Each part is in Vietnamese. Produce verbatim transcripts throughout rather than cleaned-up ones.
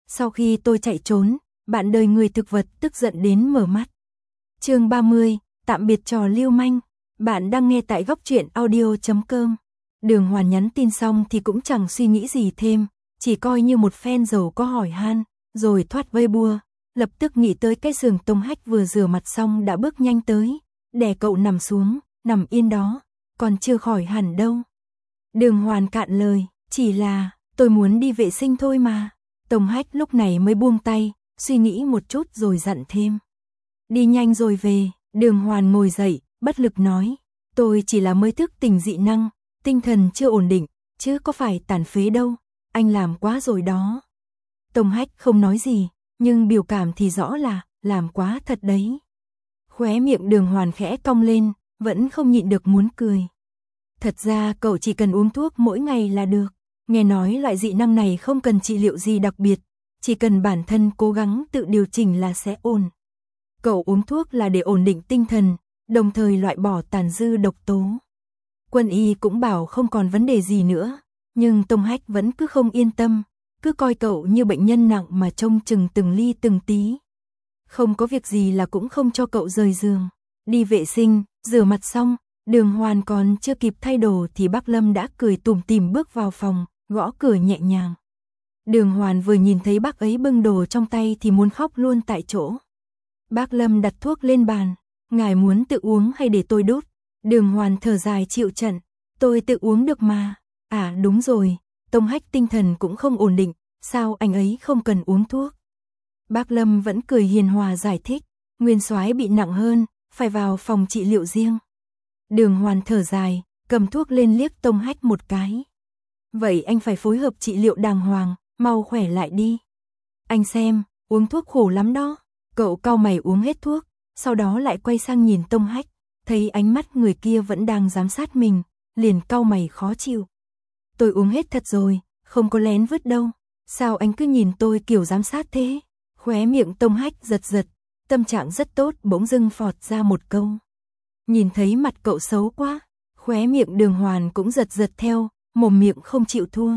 Sau khi tôi chạy trốn, bạn đời người thực vật tức giận đến mở mắt. Chương ba mươi, tạm biệt trò lưu manh. Bạn đang nghe tại góc truyện audio chấm com. Đường Hoàn nhắn tin xong thì cũng chẳng suy nghĩ gì thêm, chỉ coi như một fan giàu có hỏi han, rồi thoát vây bua, lập tức nghĩ tới cái giường Tông Hách vừa rửa mặt xong đã bước nhanh tới, đè cậu nằm xuống, nằm yên đó, còn chưa khỏi hẳn đâu. Đường Hoàn cạn lời, chỉ là, tôi muốn đi vệ sinh thôi mà. Tông Hách lúc này mới buông tay, suy nghĩ một chút rồi dặn thêm. Đi nhanh rồi về. Đường Hoàn ngồi dậy, bất lực nói, tôi chỉ là mới thức tỉnh dị năng, tinh thần chưa ổn định, chứ có phải tàn phế đâu, anh làm quá rồi đó. Tông Hách không nói gì, nhưng biểu cảm thì rõ là, làm quá thật đấy. Khóe miệng Đường Hoàn khẽ cong lên, vẫn không nhịn được muốn cười. Thật ra cậu chỉ cần uống thuốc mỗi ngày là được, nghe nói loại dị năng này không cần trị liệu gì đặc biệt, chỉ cần bản thân cố gắng tự điều chỉnh là sẽ ổn. Cậu uống thuốc là để ổn định tinh thần, đồng thời loại bỏ tàn dư độc tố. Quân y cũng bảo không còn vấn đề gì nữa, nhưng Tông Hách vẫn cứ không yên tâm, cứ coi cậu như bệnh nhân nặng mà trông chừng từng ly từng tí. Không có việc gì là cũng không cho cậu rời giường. Đi vệ sinh, rửa mặt xong, Đường Hoàn còn chưa kịp thay đồ thì bác Lâm đã cười tủm tỉm bước vào phòng, gõ cửa nhẹ nhàng. Đường Hoàn vừa nhìn thấy bác ấy bưng đồ trong tay thì muốn khóc luôn tại chỗ. Bác Lâm đặt thuốc lên bàn, ngài muốn tự uống hay để tôi đút? Đường Hoàn thở dài chịu trận, tôi tự uống được mà. À đúng rồi, Tông Hách tinh thần cũng không ổn định, sao anh ấy không cần uống thuốc? Bác Lâm vẫn cười hiền hòa giải thích, Nguyên Soái bị nặng hơn, phải vào phòng trị liệu riêng. Đường Hoàn thở dài, cầm thuốc lên liếc Tông Hách một cái. Vậy anh phải phối hợp trị liệu đàng hoàng, mau khỏe lại đi. Anh xem, uống thuốc khổ lắm đó. Cậu cau mày uống hết thuốc, sau đó lại quay sang nhìn Tông Hách, thấy ánh mắt người kia vẫn đang giám sát mình, liền cau mày khó chịu. Tôi uống hết thật rồi, không có lén vứt đâu, sao anh cứ nhìn tôi kiểu giám sát thế? Khóe miệng Tông Hách giật giật, tâm trạng rất tốt bỗng dưng phọt ra một câu. Nhìn thấy mặt cậu xấu quá, khóe miệng Đường Hoàn cũng giật giật theo, mồm miệng không chịu thua.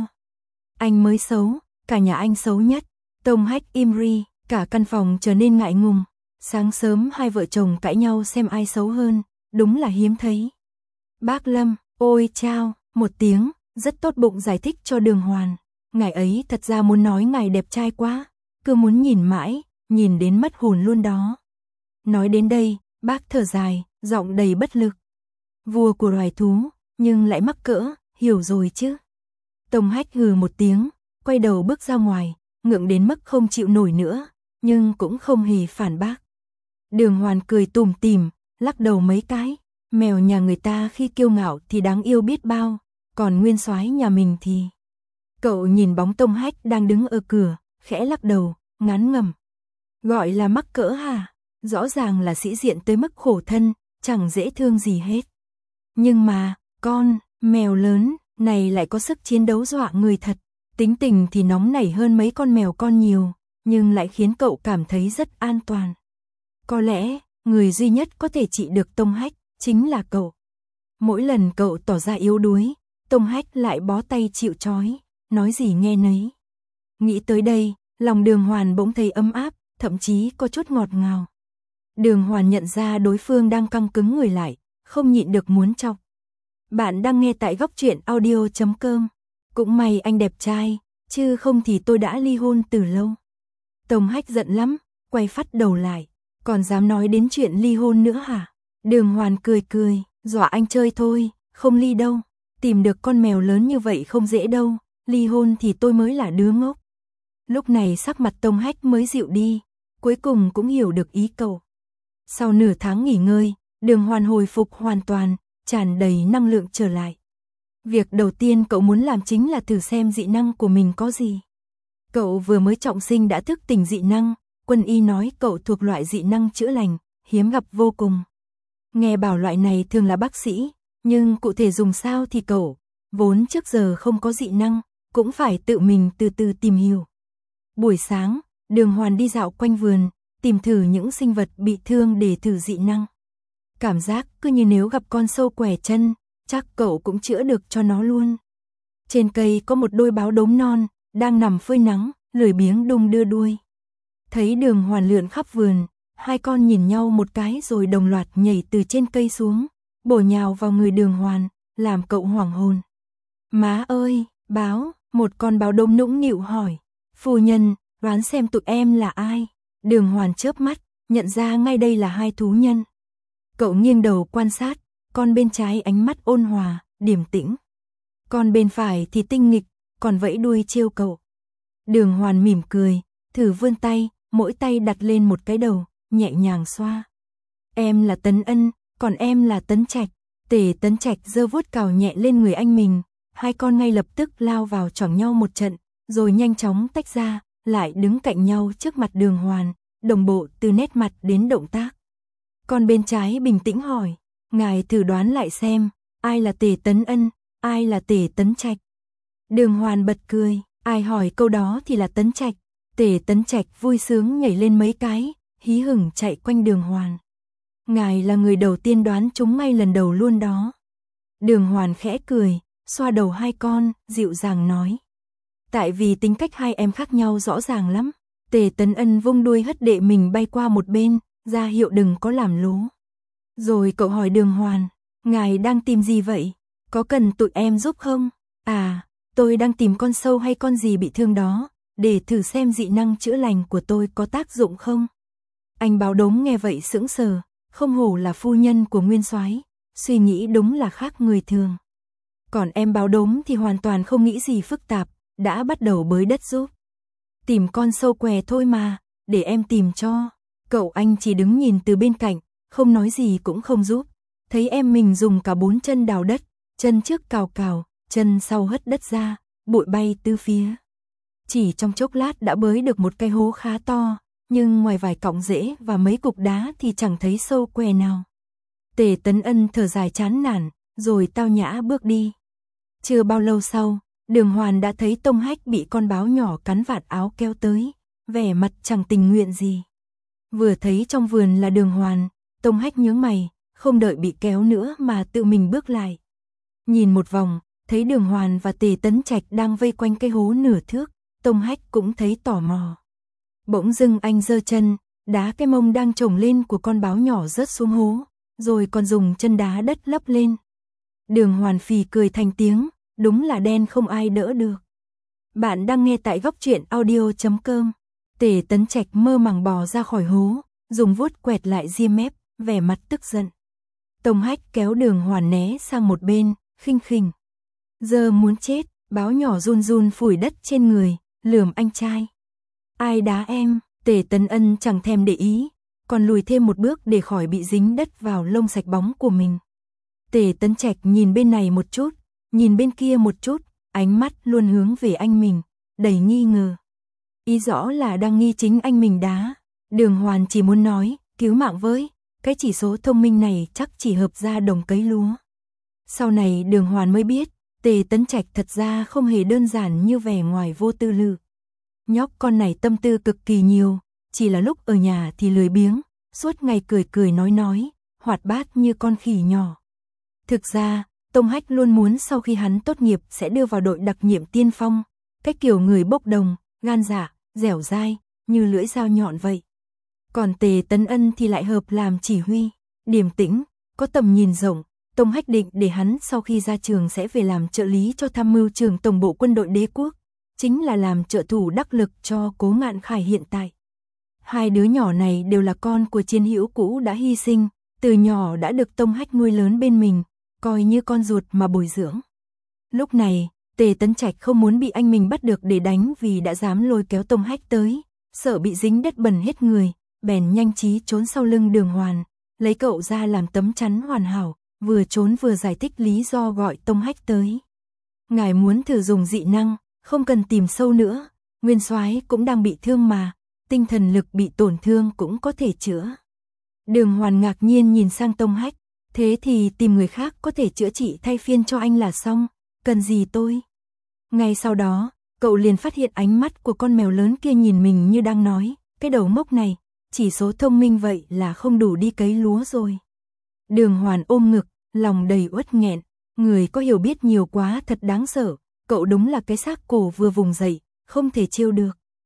Anh mới xấu, cả nhà anh xấu nhất. Tông Hách im ri. Cả căn phòng trở nên ngại ngùng, sáng sớm hai vợ chồng cãi nhau xem ai xấu hơn, đúng là hiếm thấy. Bác Lâm, ôi chao, một tiếng, rất tốt bụng giải thích cho Đường Hoàn. Ngài ấy thật ra muốn nói ngài đẹp trai quá, cứ muốn nhìn mãi, nhìn đến mất hồn luôn đó. Nói đến đây, bác thở dài, giọng đầy bất lực. Vua của loài thú, nhưng lại mắc cỡ, hiểu rồi chứ. Tông Hách hừ một tiếng, quay đầu bước ra ngoài, ngượng đến mức không chịu nổi nữa, nhưng cũng không hề phản bác. Đường Hoàn cười tủm tỉm, lắc đầu mấy cái, mèo nhà người ta khi kiêu ngạo thì đáng yêu biết bao, còn Nguyên Soái nhà mình thì... Cậu nhìn bóng Tông Hách đang đứng ở cửa, khẽ lắc đầu, ngán ngẩm. Gọi là mắc cỡ hả? Rõ ràng là sĩ diện tới mức khổ thân, chẳng dễ thương gì hết. Nhưng mà, con, mèo lớn, này lại có sức chiến đấu dọa người thật, tính tình thì nóng nảy hơn mấy con mèo con nhiều, nhưng lại khiến cậu cảm thấy rất an toàn. Có lẽ, người duy nhất có thể trị được Tông Hách, chính là cậu. Mỗi lần cậu tỏ ra yếu đuối, Tông Hách lại bó tay chịu trói, nói gì nghe nấy. Nghĩ tới đây, lòng Đường Hoàn bỗng thấy ấm áp, thậm chí có chút ngọt ngào. Đường Hoàn nhận ra đối phương đang căng cứng người lại, không nhịn được muốn chọc. Bạn đang nghe tại góc truyện audio chấm com. Cũng may anh đẹp trai, chứ không thì tôi đã ly hôn từ lâu. Tông Hách giận lắm, quay phắt đầu lại, còn dám nói đến chuyện ly hôn nữa hả? Đường Hoàn cười cười, dọa anh chơi thôi, không ly đâu, tìm được con mèo lớn như vậy không dễ đâu, ly hôn thì tôi mới là đứa ngốc. Lúc này sắc mặt Tông Hách mới dịu đi, cuối cùng cũng hiểu được ý cậu. Sau nửa tháng nghỉ ngơi, Đường Hoàn hồi phục hoàn toàn, tràn đầy năng lượng trở lại. Việc đầu tiên cậu muốn làm chính là thử xem dị năng của mình có gì. Cậu vừa mới trọng sinh đã thức tỉnh dị năng, quân y nói cậu thuộc loại dị năng chữa lành, hiếm gặp vô cùng. Nghe bảo loại này thường là bác sĩ, nhưng cụ thể dùng sao thì cậu, vốn trước giờ không có dị năng, cũng phải tự mình từ từ tìm hiểu. Buổi sáng, Đường Hoàn đi dạo quanh vườn, tìm thử những sinh vật bị thương để thử dị năng. Cảm giác cứ như nếu gặp con sâu quẻ chân, chắc cậu cũng chữa được cho nó luôn. Trên cây có một đôi báo đốm non, đang nằm phơi nắng, lười biếng đung đưa đuôi. Thấy Đường Hoàn lượn khắp vườn, hai con nhìn nhau một cái rồi đồng loạt nhảy từ trên cây xuống, bổ nhào vào người Đường Hoàn, làm cậu hoảng hồn. Má ơi, báo, một con báo đốm nũng nịu hỏi. Phu nhân, đoán xem tụi em là ai? Đường Hoàn chớp mắt, nhận ra ngay đây là hai thú nhân. Cậu nghiêng đầu quan sát, con bên trái ánh mắt ôn hòa, điềm tĩnh. Con bên phải thì tinh nghịch, còn vẫy đuôi trêu cậu. Đường Hoàn mỉm cười, thử vươn tay, mỗi tay đặt lên một cái đầu, nhẹ nhàng xoa. Em là Tấn Ân, còn em là Tấn Trạch. Tề Tấn Trạch giơ vuốt cào nhẹ lên người anh mình, hai con ngay lập tức lao vào choảng nhau một trận, rồi nhanh chóng tách ra, lại đứng cạnh nhau trước mặt Đường Hoàn, đồng bộ từ nét mặt đến động tác. Con bên trái bình tĩnh hỏi, ngài thử đoán lại xem, ai là Tề Tấn Ân, ai là Tề Tấn Trạch. Đường Hoàn bật cười, ai hỏi câu đó thì là Tấn Trạch. Tề Tấn Trạch vui sướng nhảy lên mấy cái, hí hửng chạy quanh Đường Hoàn. Ngài là người đầu tiên đoán chúng ngay lần đầu luôn đó. Đường Hoàn khẽ cười, xoa đầu hai con, dịu dàng nói. Tại vì tính cách hai em khác nhau rõ ràng lắm. Tề Tấn Ân vung đuôi hất đệ mình bay qua một bên, ra hiệu đừng có làm lố. Rồi cậu hỏi Đường Hoàn, ngài đang tìm gì vậy? Có cần tụi em giúp không? À, tôi đang tìm con sâu hay con gì bị thương đó, để thử xem dị năng chữa lành của tôi có tác dụng không. Anh báo đốm nghe vậy sững sờ, không hổ là phu nhân của Nguyên Soái, suy nghĩ đúng là khác người thường. Còn em báo đốm thì hoàn toàn không nghĩ gì phức tạp, đã bắt đầu bới đất giúp. Tìm con sâu què thôi mà, để em tìm cho. Cậu anh chỉ đứng nhìn từ bên cạnh, không nói gì cũng không giúp. Thấy em mình dùng cả bốn chân đào đất, chân trước cào cào, chân sau hất đất ra, bụi bay tứ phía. Chỉ trong chốc lát đã bới được một cái hố khá to, nhưng ngoài vài cọng rễ và mấy cục đá thì chẳng thấy sâu què nào. Tề Tấn Ân thở dài chán nản, rồi tao nhã bước đi. Chưa bao lâu sau, Đường Hoàn đã thấy Tông Hách bị con báo nhỏ cắn vạt áo kéo tới, vẻ mặt chẳng tình nguyện gì. Vừa thấy trong vườn là Đường Hoàn, Tông Hách nhướng mày, không đợi bị kéo nữa mà tự mình bước lại. Nhìn một vòng, thấy Đường Hoàn và Tề Tấn Trạch đang vây quanh cái hố nửa thước, Tông Hách cũng thấy tò mò. Bỗng dưng anh giơ chân, đá cái mông đang trồng lên của con báo nhỏ rớt xuống hố, rồi còn dùng chân đá đất lấp lên. Đường Hoàn phì cười thành tiếng, đúng là đen không ai đỡ được. Bạn đang nghe tại góc truyện audio chấm com. Tề Tấn Trạch mơ màng bò ra khỏi hố, dùng vuốt quẹt lại ria mép, vẻ mặt tức giận. Tông Hách kéo Đường Hoàn né sang một bên, khinh khỉnh. Giờ muốn chết, báo nhỏ run run phủi đất trên người, lườm anh trai. Ai đá em? Tề Tấn Ân chẳng thèm để ý, còn lùi thêm một bước để khỏi bị dính đất vào lông sạch bóng của mình. Tề Tấn Trạch nhìn bên này một chút, nhìn bên kia một chút, ánh mắt luôn hướng về anh mình, đầy nghi ngờ. Ý rõ là đang nghi chính anh mình đá. Đường Hoàn chỉ muốn nói, cứu mạng với, cái chỉ số thông minh này chắc chỉ hợp ra đồng cấy lúa. Sau này Đường Hoàn mới biết, Tề Tấn Trạch thật ra không hề đơn giản như vẻ ngoài vô tư lự. Nhóc con này tâm tư cực kỳ nhiều, chỉ là lúc ở nhà thì lười biếng, suốt ngày cười cười nói nói, hoạt bát như con khỉ nhỏ. Thực ra, Tông Hách luôn muốn sau khi hắn tốt nghiệp sẽ đưa vào đội đặc nhiệm tiên phong, cái kiểu người bốc đồng, gan dạ, dẻo dai, như lưỡi dao nhọn vậy. Còn Tề Tấn Ân thì lại hợp làm chỉ huy, điềm tĩnh, có tầm nhìn rộng. Tông Hách định để hắn sau khi ra trường sẽ về làm trợ lý cho tham mưu trưởng tổng bộ quân đội đế quốc, chính là làm trợ thủ đắc lực cho Cố Ngạn Khải hiện tại. Hai đứa nhỏ này đều là con của chiến hữu cũ đã hy sinh, từ nhỏ đã được Tông Hách nuôi lớn bên mình, coi như con ruột mà bồi dưỡng. Lúc này, Tề Tấn Trạch không muốn bị anh mình bắt được để đánh vì đã dám lôi kéo Tông Hách tới, sợ bị dính đất bẩn hết người, bèn nhanh trí trốn sau lưng Đường Hoàn, lấy cậu ra làm tấm chắn hoàn hảo, vừa trốn vừa giải thích lý do gọi Tông Hách tới. Ngài muốn thử dùng dị năng, không cần tìm sâu nữa, Nguyên Soái cũng đang bị thương mà, tinh thần lực bị tổn thương cũng có thể chữa. Đường Hoàn ngạc nhiên nhìn sang Tông Hách, thế thì tìm người khác có thể chữa trị thay phiên cho anh là xong, cần gì tôi? Ngay sau đó, cậu liền phát hiện ánh mắt của con mèo lớn kia nhìn mình như đang nói, cái đầu mốc này, chỉ số thông minh vậy là không đủ đi cấy lúa rồi. Đường Hoàn ôm ngực, lòng đầy uất nghẹn, người có hiểu biết nhiều quá thật đáng sợ, cậu đúng là cái xác cổ vừa vùng dậy, không thể trêu được.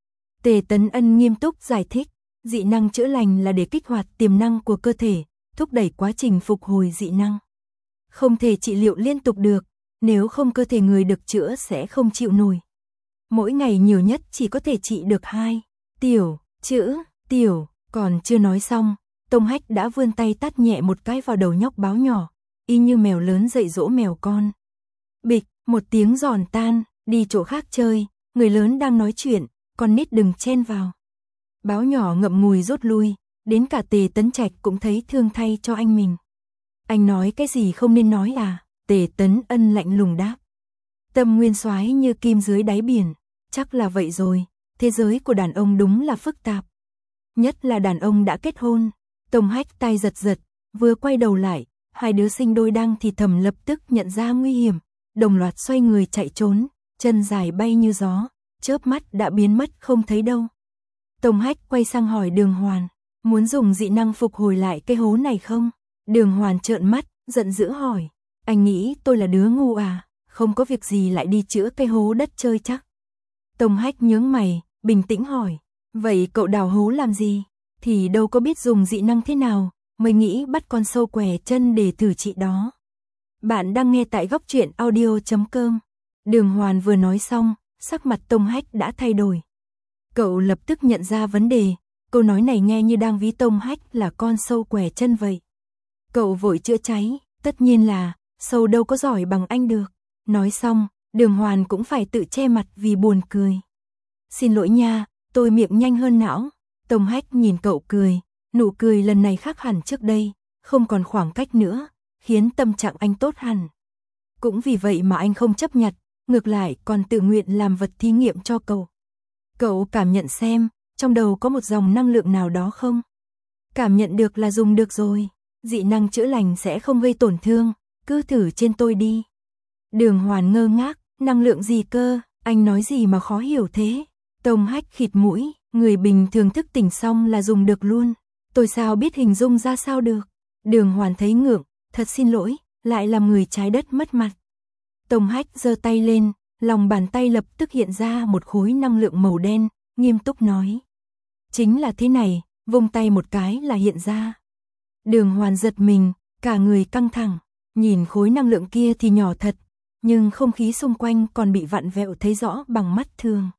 Tề Tấn Ân nghiêm túc giải thích, dị năng chữa lành là để kích hoạt tiềm năng của cơ thể, thúc đẩy quá trình phục hồi dị năng. Không thể trị liệu liên tục được, nếu không cơ thể người được chữa sẽ không chịu nổi. Mỗi ngày nhiều nhất chỉ có thể trị được hai tiểu chữ, tiểu, còn chưa nói xong, Tông Hách đã vươn tay tát nhẹ một cái vào đầu nhóc báo nhỏ, y như mèo lớn dạy dỗ mèo con. Bịch, một tiếng giòn tan, đi chỗ khác chơi, người lớn đang nói chuyện, con nít đừng chen vào. Báo nhỏ ngậm ngùi rút lui, đến cả Tề Tấn Trạch cũng thấy thương thay cho anh mình. Anh nói cái gì không nên nói à? Tề Tấn Ân lạnh lùng đáp. Tâm nguyên soái như kim dưới đáy biển, chắc là vậy rồi, thế giới của đàn ông đúng là phức tạp. Nhất là đàn ông đã kết hôn. Tông Hách tay giật giật, vừa quay đầu lại, hai đứa sinh đôi đang thì thầm lập tức nhận ra nguy hiểm, đồng loạt xoay người chạy trốn, chân dài bay như gió, chớp mắt đã biến mất không thấy đâu. Tông Hách quay sang hỏi Đường Hoàn, muốn dùng dị năng phục hồi lại cái hố này không? Đường Hoàn trợn mắt, giận dữ hỏi, anh nghĩ tôi là đứa ngu à, không có việc gì lại đi chữa cái hố đất chơi chắc. Tông Hách nhướng mày, bình tĩnh hỏi, vậy cậu đào hố làm gì? Thì đâu có biết dùng dị năng thế nào, mới nghĩ bắt con sâu què chân để thử trị đó. Bạn đang nghe tại góc truyện audio chấm com. Đường Hoàn vừa nói xong, sắc mặt Tông Hách đã thay đổi. Cậu lập tức nhận ra vấn đề, câu nói này nghe như đang ví Tông Hách là con sâu què chân vậy. Cậu vội chữa cháy, tất nhiên là, sâu đâu có giỏi bằng anh được. Nói xong, Đường Hoàn cũng phải tự che mặt vì buồn cười. Xin lỗi nha, tôi miệng nhanh hơn não. Tông Hách nhìn cậu cười, nụ cười lần này khác hẳn trước đây, không còn khoảng cách nữa, khiến tâm trạng anh tốt hẳn. Cũng vì vậy mà anh không chấp nhặt, ngược lại còn tự nguyện làm vật thí nghiệm cho cậu. Cậu cảm nhận xem, trong đầu có một dòng năng lượng nào đó không? Cảm nhận được là dùng được rồi, dị năng chữa lành sẽ không gây tổn thương, cứ thử trên tôi đi. Đường Hoàn ngơ ngác, năng lượng gì cơ, anh nói gì mà khó hiểu thế? Tông Hách khịt mũi, người bình thường thức tỉnh xong là dùng được luôn, tôi sao biết hình dung ra sao được. Đường Hoàn thấy ngượng, thật xin lỗi, lại làm người trái đất mất mặt. Tông Hách giơ tay lên, lòng bàn tay lập tức hiện ra một khối năng lượng màu đen, nghiêm túc nói. Chính là thế này, vung tay một cái là hiện ra. Đường Hoàn giật mình, cả người căng thẳng, nhìn khối năng lượng kia thì nhỏ thật, nhưng không khí xung quanh còn bị vặn vẹo thấy rõ bằng mắt thường.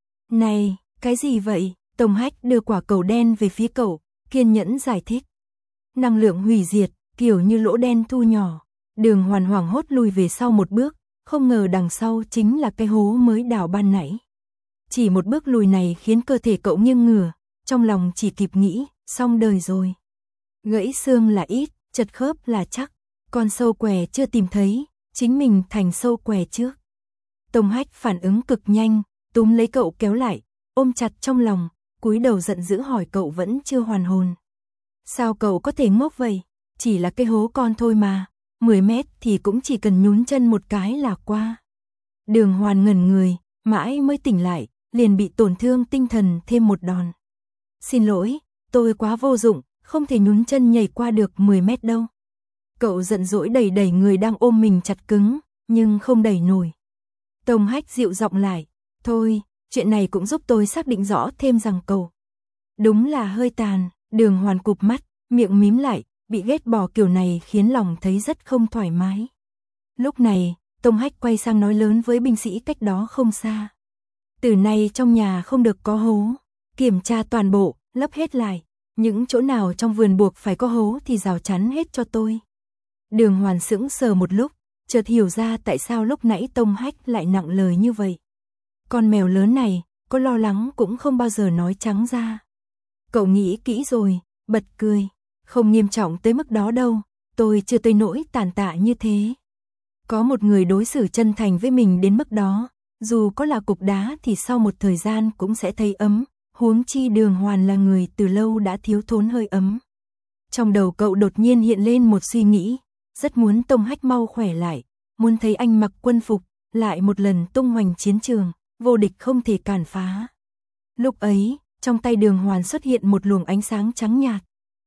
Này, cái gì vậy? Tông Hách đưa quả cầu đen về phía cậu, kiên nhẫn giải thích. Năng lượng hủy diệt, kiểu như lỗ đen thu nhỏ. Đường Hoàn hoảng hốt lùi về sau một bước, không ngờ đằng sau chính là cái hố mới đào ban nãy. Chỉ một bước lùi này khiến cơ thể cậu nghiêng ngửa, trong lòng chỉ kịp nghĩ, xong đời rồi. Gãy xương là ít, chật khớp là chắc, con sâu què chưa tìm thấy, chính mình thành sâu què trước. Tông Hách phản ứng cực nhanh, túm lấy cậu kéo lại, ôm chặt trong lòng, cúi đầu giận dữ hỏi cậu vẫn chưa hoàn hồn. Sao cậu có thể ngốc vậy? Chỉ là cái hố con thôi mà, mười mét thì cũng chỉ cần nhún chân một cái là qua. Đường Hoàn ngẩn người, mãi mới tỉnh lại, liền bị tổn thương tinh thần thêm một đòn. Xin lỗi, tôi quá vô dụng, không thể nhún chân nhảy qua được mười mét đâu. Cậu giận dỗi đẩy đẩy người đang ôm mình chặt cứng, nhưng không đẩy nổi. Tông Hách dịu giọng lại, thôi, chuyện này cũng giúp tôi xác định rõ thêm rằng cậu đúng là hơi tàn. Đường Hoàn cụp mắt, miệng mím lại, bị ghét bỏ kiểu này khiến lòng thấy rất không thoải mái. Lúc này, Tông Hách quay sang nói lớn với binh sĩ cách đó không xa. Từ nay trong nhà không được có hố, kiểm tra toàn bộ, lấp hết lại, những chỗ nào trong vườn buộc phải có hố thì rào chắn hết cho tôi. Đường Hoàn sững sờ một lúc, chợt hiểu ra tại sao lúc nãy Tông Hách lại nặng lời như vậy. Con mèo lớn này, có lo lắng cũng không bao giờ nói trắng ra. Cậu nghĩ kỹ rồi, bật cười, không nghiêm trọng tới mức đó đâu, tôi chưa tới nỗi tàn tạ như thế. Có một người đối xử chân thành với mình đến mức đó, dù có là cục đá thì sau một thời gian cũng sẽ thấy ấm, huống chi Đường Hoàn là người từ lâu đã thiếu thốn hơi ấm. Trong đầu cậu đột nhiên hiện lên một suy nghĩ, rất muốn Tông Hách mau khỏe lại, muốn thấy anh mặc quân phục, lại một lần tung hoành chiến trường, vô địch không thể cản phá. Lúc ấy, trong tay Đường Hoàn xuất hiện một luồng ánh sáng trắng nhạt.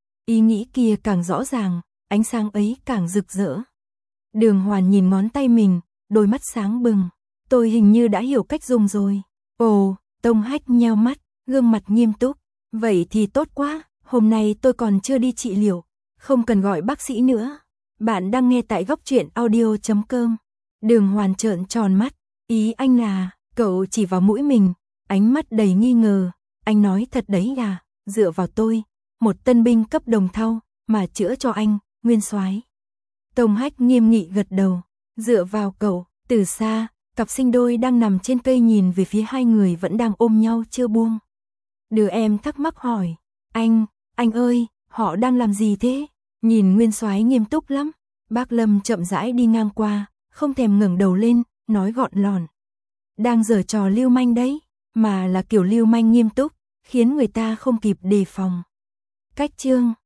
Ý nghĩ kia càng rõ ràng, ánh sáng ấy càng rực rỡ. Đường Hoàn nhìn ngón tay mình, đôi mắt sáng bừng. Tôi hình như đã hiểu cách dùng rồi. Ồ, Tông Hách nheo mắt, gương mặt nghiêm túc. Vậy thì tốt quá, hôm nay tôi còn chưa đi trị liệu, không cần gọi bác sĩ nữa. Bạn đang nghe tại góc truyện audio chấm com. Đường Hoàn trợn tròn mắt, ý anh là, cậu chỉ vào mũi mình, ánh mắt đầy nghi ngờ. Anh nói thật đấy à, dựa vào tôi, một tân binh cấp đồng thau, mà chữa cho anh, Nguyên soái. Tông Hách nghiêm nghị gật đầu, dựa vào cậu. Từ xa, cặp sinh đôi đang nằm trên cây nhìn về phía hai người vẫn đang ôm nhau chưa buông. Đứa em thắc mắc hỏi, anh, anh ơi, họ đang làm gì thế? Nhìn Nguyên soái nghiêm túc lắm. Bác Lâm chậm rãi đi ngang qua, không thèm ngẩng đầu lên, nói gọn lòn. Đang giở trò lưu manh đấy, mà là kiểu lưu manh nghiêm túc, khiến người ta không kịp đề phòng. Cách chương